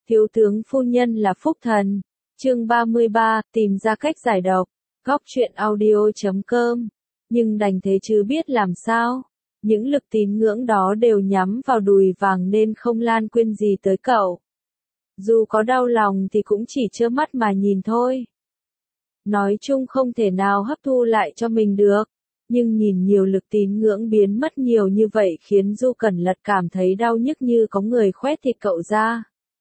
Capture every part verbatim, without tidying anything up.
Thiếu tướng phu nhân là phúc thần. Chương ba mươi ba, tìm ra cách giải độc. Góc truyện audio chấm com. Nhưng đành thế chứ biết làm sao. Những lực tín ngưỡng đó đều nhắm vào đùi vàng nên không lan quên gì tới cậu. Dù có đau lòng thì cũng chỉ trơ mắt mà nhìn thôi. Nói chung không thể nào hấp thu lại cho mình được. Nhưng nhìn nhiều lực tín ngưỡng biến mất nhiều như vậy khiến Du Cẩn Lật cảm thấy đau nhức như có người khoét thịt cậu ra.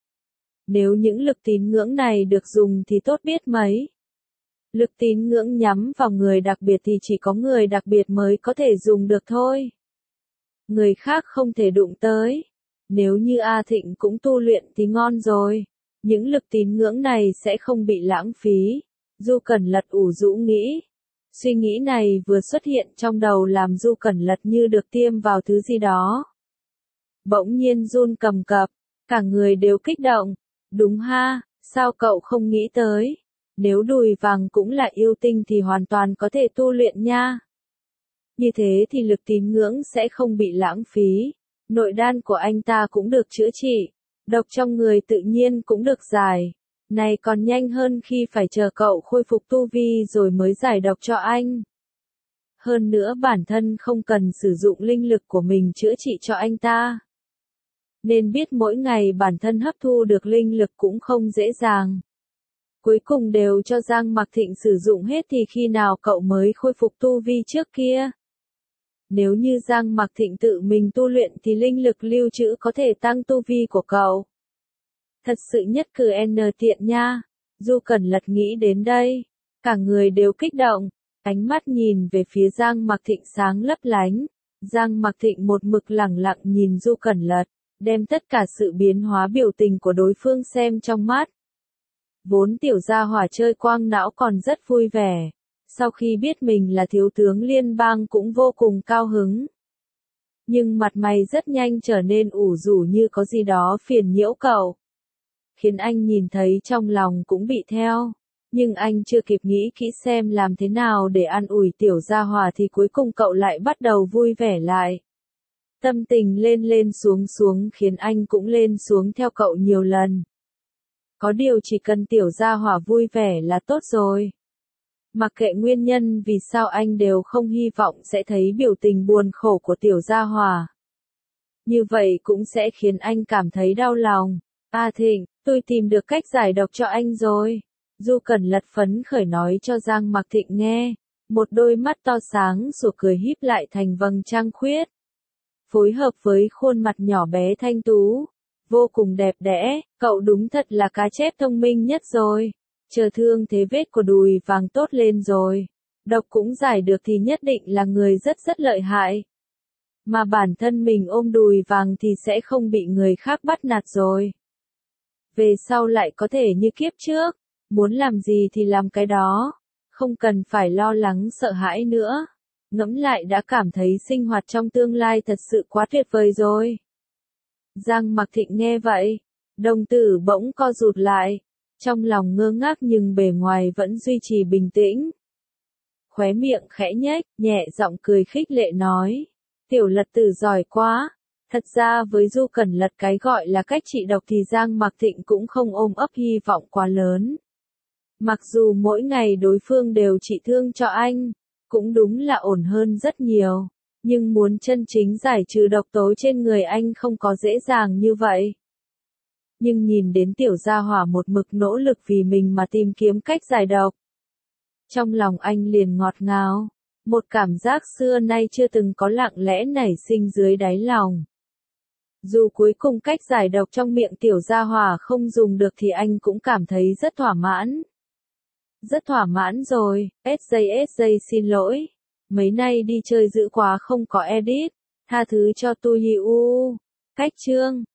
Nếu những lực tín ngưỡng này được dùng thì tốt biết mấy. Lực tín ngưỡng nhắm vào người đặc biệt thì chỉ có người đặc biệt mới có thể dùng được thôi. Người khác không thể đụng tới. Nếu như A Thịnh cũng tu luyện thì ngon rồi. Những lực tín ngưỡng này sẽ không bị lãng phí. Du Cẩn Lật ủ rũ nghĩ. Suy nghĩ này vừa xuất hiện trong đầu làm Du Cẩn Lật như được tiêm vào thứ gì đó. Bỗng nhiên run cầm cập, cả người đều kích động. Đúng ha, sao cậu không nghĩ tới? Nếu đùi vàng cũng là yêu tinh thì hoàn toàn có thể tu luyện nha. Như thế thì lực tín ngưỡng sẽ không bị lãng phí. Nội đan của anh ta cũng được chữa trị. Độc trong người tự nhiên cũng được giải. Này còn nhanh hơn khi phải chờ cậu khôi phục tu vi rồi mới giải độc cho anh. Hơn nữa bản thân không cần sử dụng linh lực của mình chữa trị cho anh ta. Nên biết mỗi ngày bản thân hấp thu được linh lực cũng không dễ dàng. Cuối cùng đều cho Giang Mặc Thịnh sử dụng hết thì khi nào cậu mới khôi phục tu vi trước kia. Nếu như Giang Mặc Thịnh tự mình tu luyện thì linh lực lưu trữ có thể tăng tu vi của cậu. Thật sự nhất cử N tiện nha. Du Cẩn Lật nghĩ đến đây. Cả người đều kích động. Ánh mắt nhìn về phía Giang Mặc Thịnh sáng lấp lánh. Giang Mặc Thịnh một mực lẳng lặng nhìn Du Cẩn Lật. Đem tất cả sự biến hóa biểu tình của đối phương xem trong mắt. Vốn tiểu gia hỏa chơi quang não còn rất vui vẻ. Sau khi biết mình là thiếu tướng liên bang cũng vô cùng cao hứng. Nhưng mặt mày rất nhanh trở nên ủ rũ như có gì đó phiền nhiễu cậu. Khiến anh nhìn thấy trong lòng cũng bị theo. Nhưng anh chưa kịp nghĩ kỹ xem làm thế nào để an ủi tiểu gia hỏa thì cuối cùng cậu lại bắt đầu vui vẻ lại. Tâm tình lên lên xuống xuống khiến anh cũng lên xuống theo cậu nhiều lần. Có điều chỉ cần tiểu gia hỏa vui vẻ là tốt rồi. Mặc kệ nguyên nhân vì sao anh đều không hy vọng sẽ thấy biểu tình buồn khổ của tiểu gia hỏa. Như vậy cũng sẽ khiến anh cảm thấy đau lòng. A Thịnh, tôi tìm được cách giải độc cho anh rồi. Du Cẩn Lật phấn khởi nói cho Giang Mặc Thịnh nghe. Một đôi mắt to sáng sủa cười híp lại thành vầng trăng khuyết. Phối hợp với khuôn mặt nhỏ bé thanh tú. Vô cùng đẹp đẽ, cậu đúng thật là cá chép thông minh nhất rồi. Chờ thương thế vết của đùi vàng tốt lên rồi. Độc cũng giải được thì nhất định là người rất rất lợi hại. Mà bản thân mình ôm đùi vàng thì sẽ không bị người khác bắt nạt rồi. Về sau lại có thể như kiếp trước. Muốn làm gì thì làm cái đó. Không cần phải lo lắng sợ hãi nữa. Ngẫm lại đã cảm thấy sinh hoạt trong tương lai thật sự quá tuyệt vời rồi. Giang Mặc Thịnh nghe vậy. Đồng tử bỗng co rụt lại. Trong lòng ngơ ngác nhưng bề ngoài vẫn duy trì bình tĩnh. Khóe miệng khẽ nhếch, nhẹ giọng cười khích lệ nói. Tiểu Lật tử giỏi quá. Thật ra với Du Cẩn Lật cái gọi là cách trị độc thì Giang Mặc Thịnh cũng không ôm ấp hy vọng quá lớn. Mặc dù mỗi ngày đối phương đều trị thương cho anh, cũng đúng là ổn hơn rất nhiều. Nhưng muốn chân chính giải trừ độc tố trên người anh không có dễ dàng như vậy. Nhưng nhìn đến tiểu gia hỏa một mực nỗ lực vì mình mà tìm kiếm cách giải độc. Trong lòng anh liền ngọt ngào. Một cảm giác xưa nay chưa từng có lặng lẽ nảy sinh dưới đáy lòng. Dù cuối cùng cách giải độc trong miệng tiểu gia hỏa không dùng được thì anh cũng cảm thấy rất thỏa mãn. Rất thỏa mãn rồi, ét gi ét gi xin lỗi. Mấy nay đi chơi dữ quá không có edit. Tha thứ cho Tu Yi U. Cách chương.